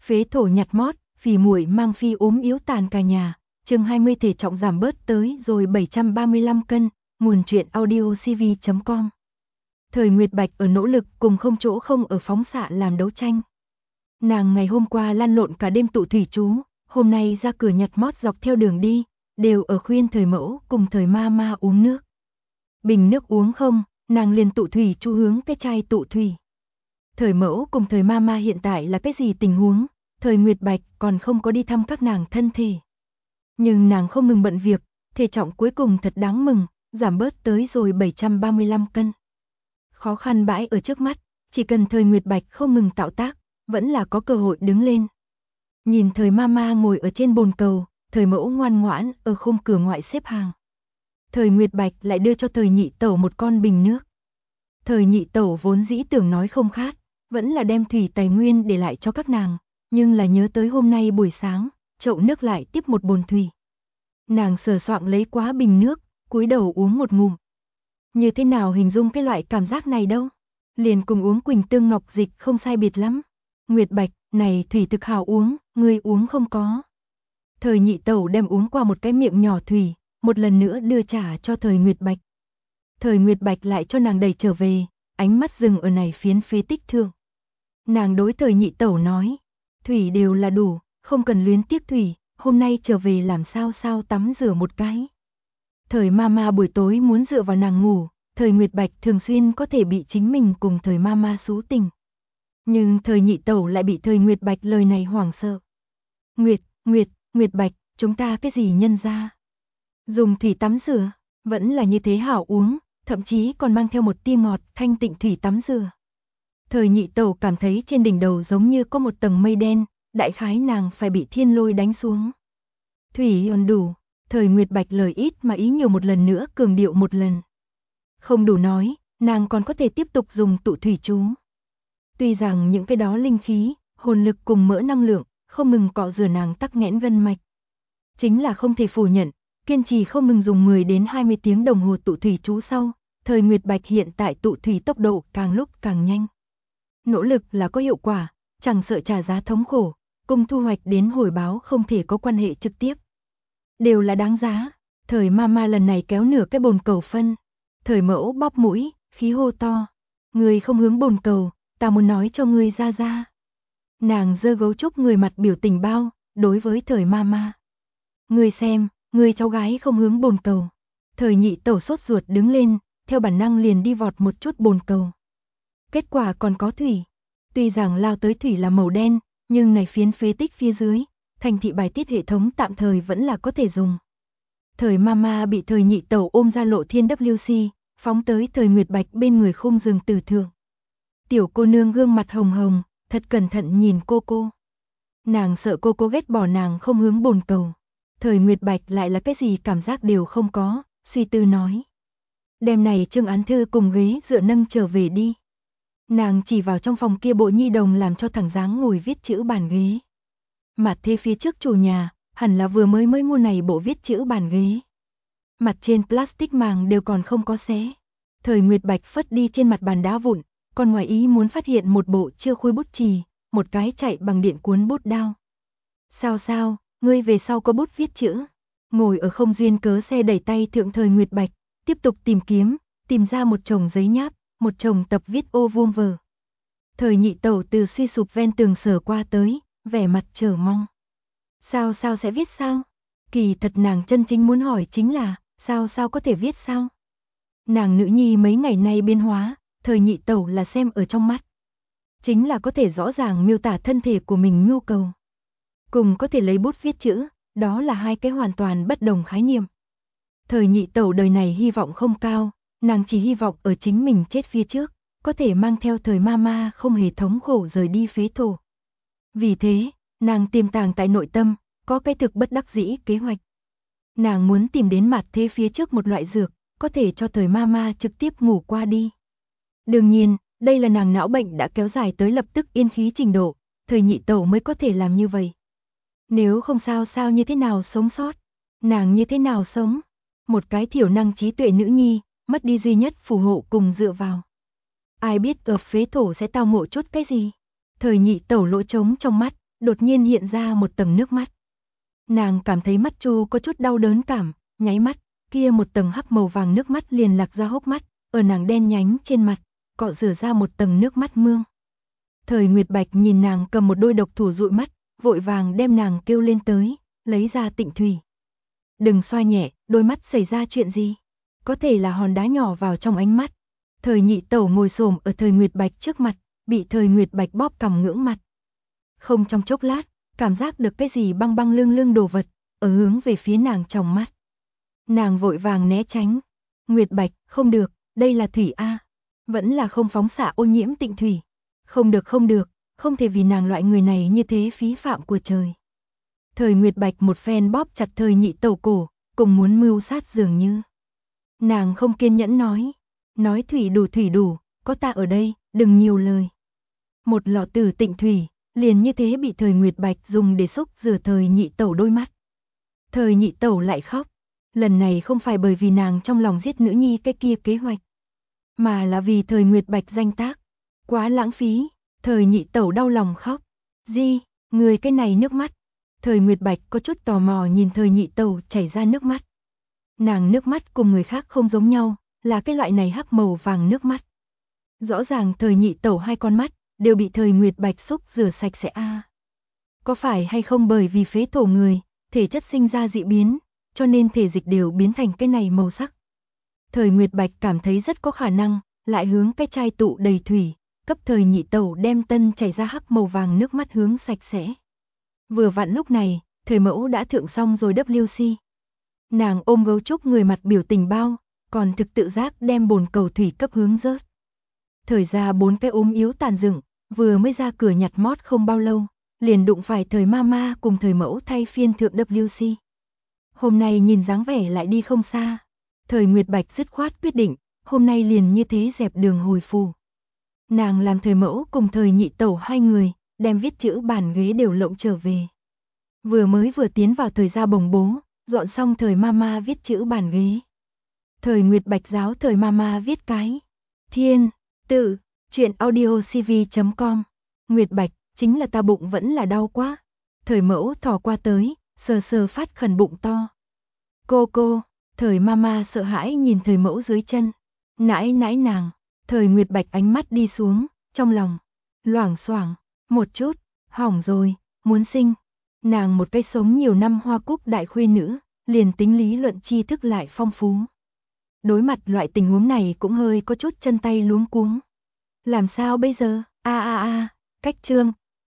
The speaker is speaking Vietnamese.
Phế thổ nhặt mót, phì muội mang phi ốm yếu tàn cả nhà. Chương 20 thể trọng giảm bớt tới rồi 735 cân, nguồn truyện audiocv.com. Thời Nguyệt Bạch ở nỗ lực cùng không chỗ không ở phóng xạ làm đấu tranh. Nàng ngày hôm qua lăn lộn cả đêm tụ thủy chú, hôm nay ra cửa nhặt mót dọc theo đường đi, đều ở khuyên thời mẫu cùng thời ma ma uống nước. Bình nước uống không, nàng liền tụ thủy chú hướng cái chai tụ thủy. Thời mẫu cùng thời ma ma hiện tại là cái gì tình huống, thời Nguyệt Bạch còn không có đi thăm các nàng thân thể. Nhưng nàng không ngừng bận việc, thể trọng cuối cùng thật đáng mừng, giảm bớt tới rồi 735 cân. Khó khăn bãi ở trước mắt, chỉ cần thời Nguyệt Bạch không ngừng tạo tác, vẫn là có cơ hội đứng lên. Nhìn thời mama ngồi ở trên bồn cầu, thời mẫu ngoan ngoãn ở khung cửa ngoại xếp hàng. Thời Nguyệt Bạch lại đưa cho thời nhị tẩu một con bình nước. Thời nhị tẩu vốn dĩ tưởng nói không khát, vẫn là đem thủy tài nguyên để lại cho các nàng, nhưng là nhớ tới hôm nay buổi sáng, chậu nước lại tiếp một bồn thủy. Nàng sờ soạng lấy quá bình nước, cúi đầu uống một ngụm. Như thế nào hình dung cái loại cảm giác này đâu? Liền cùng uống Quỳnh Tương Ngọc Dịch không sai biệt lắm. Nguyệt Bạch, này thủy thực hảo uống, ngươi uống không có. Thời nhị tẩu đem uống qua một cái miệng nhỏ thủy, một lần nữa đưa trả cho thời Nguyệt Bạch. Thời Nguyệt Bạch lại cho nàng đẩy trở về, ánh mắt dừng ở này phiến phế tích thượng. Nàng đối thời nhị tẩu nói, thủy đều là đủ, không cần luyến tiếc thủy, hôm nay trở về làm sao tắm rửa một cái. Thời mama buổi tối muốn dựa vào nàng ngủ, thời Nguyệt Bạch thường xuyên có thể bị chính mình cùng thời mama xú tình. Nhưng thời nhị tẩu lại bị thời Nguyệt Bạch lời này hoảng sợ. Nguyệt Bạch, chúng ta cái gì nhân ra? Dùng thủy tắm rửa, vẫn là như thế hảo uống, thậm chí còn mang theo một tia ngọt thanh tịnh thủy tắm rửa. Thời nhị tẩu cảm thấy trên đỉnh đầu giống như có một tầng mây đen, đại khái nàng phải bị thiên lôi đánh xuống. Thủy còn đủ, thời Nguyệt Bạch lời ít mà ý nhiều một lần nữa cường điệu một lần. Không đủ nói, nàng còn có thể tiếp tục dùng tụ thủy chú. Tuy rằng những cái đó linh khí, hồn lực cùng mỡ năng lượng, không ngừng cọ rửa nàng tắc nghẽn gân mạch. Chính là không thể phủ nhận, kiên trì không ngừng dùng 10 đến 20 tiếng đồng hồ tụ thủy chú sau, thời Nguyệt Bạch hiện tại tụ thủy tốc độ càng lúc càng nhanh. Nỗ lực là có hiệu quả, chẳng sợ trả giá thống khổ, cùng thu hoạch đến hồi báo không thể có quan hệ trực tiếp. Đều là đáng giá, thời mama lần này kéo nửa cái bồn cầu phân. Thời mẫu bóp mũi, khí hô to. Ngươi không hướng bồn cầu, ta muốn nói cho ngươi ra. Nàng giơ gấu trúc người mặt biểu tình bao, đối với thời mama. Ngươi xem, ngươi cháu gái không hướng bồn cầu. Thời nhị tẩu sốt ruột đứng lên, theo bản năng liền đi vọt một chút bồn cầu. Kết quả còn có thủy. Tuy rằng lao tới thủy là màu đen, nhưng này phiến phế tích phía dưới, thành thị bài tiết hệ thống tạm thời vẫn là có thể dùng. Thời mama bị thời nhị tẩu ôm ra lộ thiên WC, phóng tới thời Nguyệt Bạch bên người khung giường tử thượng. Tiểu cô nương gương mặt hồng hồng, thật cẩn thận nhìn cô. Nàng sợ cô ghét bỏ nàng không hướng bồn cầu. Thời Nguyệt Bạch lại là cái gì cảm giác đều không có, suy tư nói. Đêm này Trương Án Thư cùng ghế dựa nâng trở về đi. Nàng chỉ vào trong phòng kia bộ nhi đồng làm cho thẳng dáng ngồi viết chữ bàn ghế. Mặt thế phía trước chủ nhà, hẳn là vừa mới mua này bộ viết chữ bàn ghế. Mặt trên plastic màng đều còn không có xé. Thời Nguyệt Bạch phất đi trên mặt bàn đá vụn, còn ngoài ý muốn phát hiện một bộ chưa khui bút chì, một cái chạy bằng điện cuốn bút đao. Sao, ngươi về sau có bút viết chữ? Ngồi ở không duyên cớ xe đẩy tay thượng thời Nguyệt Bạch, tiếp tục tìm kiếm, tìm ra một chồng giấy nháp, một chồng tập viết ô vuông vở. Thời nhị tẩu từ suy sụp ven tường sờ qua tới, vẻ mặt chờ mong. Sao sẽ viết sao? Kỳ thật nàng chân chính muốn hỏi chính là, sao có thể viết sao? Nàng nữ nhi mấy ngày nay biến hóa, thời nhị tẩu là xem ở trong mắt. Chính là có thể rõ ràng miêu tả thân thể của mình nhu cầu. Cùng có thể lấy bút viết chữ, đó là hai cái hoàn toàn bất đồng khái niệm. Thời nhị tẩu đời này hy vọng không cao, nàng chỉ hy vọng ở chính mình chết phía trước, có thể mang theo thời mama không hề thống khổ rời đi phế thổ. Vì thế, nàng tiềm tàng tại nội tâm, có cái thực bất đắc dĩ kế hoạch. Nàng muốn tìm đến mặt thế phía trước một loại dược, có thể cho thời mama trực tiếp ngủ qua đi. Đương nhiên, đây là nàng não bệnh đã kéo dài tới lập tức yên khí trình độ, thời nhị tẩu mới có thể làm như vậy. Nếu không sao như thế nào sống sót? Nàng như thế nào sống? Một cái thiểu năng trí tuệ nữ nhi, mất đi duy nhất phù hộ cùng dựa vào. Ai biết ở phế thổ sẽ tao ngộ chút cái gì? Thời nhị tẩu lỗ trống trong mắt, đột nhiên hiện ra một tầng nước mắt. Nàng cảm thấy mắt Chu có chút đau đớn cảm, nháy mắt, kia một tầng hắc màu vàng nước mắt liền lạc ra hốc mắt, ở nàng đen nhánh trên mặt, cọ rửa ra một tầng nước mắt mương. Thời Nguyệt Bạch nhìn nàng cầm một đôi độc thủ dụi mắt, vội vàng đem nàng kêu lên tới, lấy ra tịnh thủy. Đừng xoa nhẹ, đôi mắt xảy ra chuyện gì? Có thể là hòn đá nhỏ vào trong ánh mắt. Thời Nhị Tẩu ngồi xổm ở Thời Nguyệt Bạch trước mặt, bị Thời Nguyệt Bạch bóp cằm ngưỡng mặt. Không trong chốc lát, cảm giác được cái gì băng băng lưng lưng đồ vật, ở hướng về phía nàng trong mắt. Nàng vội vàng né tránh. Nguyệt Bạch, không được, đây là thủy A. Vẫn là không phóng xạ ô nhiễm tịnh thủy. Không được, không thể vì nàng loại người này như thế phí phạm của trời. Thời Nguyệt Bạch một phen bóp chặt Thời Nhị Tẩu cổ, cùng muốn mưu sát dường như. Nàng không kiên nhẫn nói thủy đủ, có ta ở đây, đừng nhiều lời. Một lọ tử tịnh thủy, liền như thế bị Thời Nguyệt Bạch dùng để xúc rửa Thời Nhị Tẩu đôi mắt. Thời Nhị Tẩu lại khóc, lần này không phải bởi vì nàng trong lòng giết nữ nhi cái kia kế hoạch, mà là vì Thời Nguyệt Bạch danh tác, quá lãng phí. Thời Nhị Tẩu đau lòng khóc, "Di, người cái này nước mắt." Thời Nguyệt Bạch có chút tò mò nhìn Thời Nhị Tẩu chảy ra nước mắt. Nàng nước mắt cùng người khác không giống nhau, là cái loại này hắc màu vàng nước mắt. Rõ ràng Thời Nhị Tẩu hai con mắt đều bị Thời Nguyệt Bạch xúc rửa sạch sẽ a. Có phải hay không bởi vì phế thổ người, thể chất sinh ra dị biến, cho nên thể dịch đều biến thành cái này màu sắc. Thời Nguyệt Bạch cảm thấy rất có khả năng, lại hướng cái chai tụ đầy thủy, cấp Thời Nhị Tẩu đem tân chảy ra hắc màu vàng nước mắt hướng sạch sẽ. Vừa vặn lúc này, Thời Mẫu đã thượng xong rồi WC. Nàng ôm gấu trúc người mặt biểu tình bao, còn thực tự giác đem bồn cầu thủy cấp hướng rớt. Thời ra 4 cái ốm yếu tàn dựng, vừa mới ra cửa nhặt mót không bao lâu, liền đụng phải Thời Mama cùng Thời Mẫu thay phiên thượng WC. Hôm nay nhìn dáng vẻ lại đi không xa. Thời Nguyệt Bạch dứt khoát quyết định, hôm nay liền như thế dẹp đường hồi phù. Nàng làm Thời Mẫu cùng Thời Nhị Tẩu hai người, đem viết chữ bàn ghế đều lộng trở về. Vừa tiến vào Thời gia bồng bố, dọn xong Thời Mama viết chữ bàn ghế. Thời Nguyệt Bạch giáo Thời Mama viết cái Thiên, Tự, truyện audiocv.com. Nguyệt Bạch, chính là ta bụng vẫn là đau quá. Thời Mẫu thò qua tới, sờ sờ phát khẩn bụng to. Cô, Thời Mama sợ hãi nhìn Thời Mẫu dưới chân. Nãi nàng. Thời Nguyệt Bạch ánh mắt đi xuống, trong lòng loảng xoảng, một chút, hỏng rồi, muốn sinh. Nàng một cái sống nhiều năm Hoa Cúc đại khuê nữ, liền tính lý luận tri thức lại phong phú. Đối mặt loại tình huống này cũng hơi có chút chân tay luống cuống. Làm sao bây giờ? Cách Trương,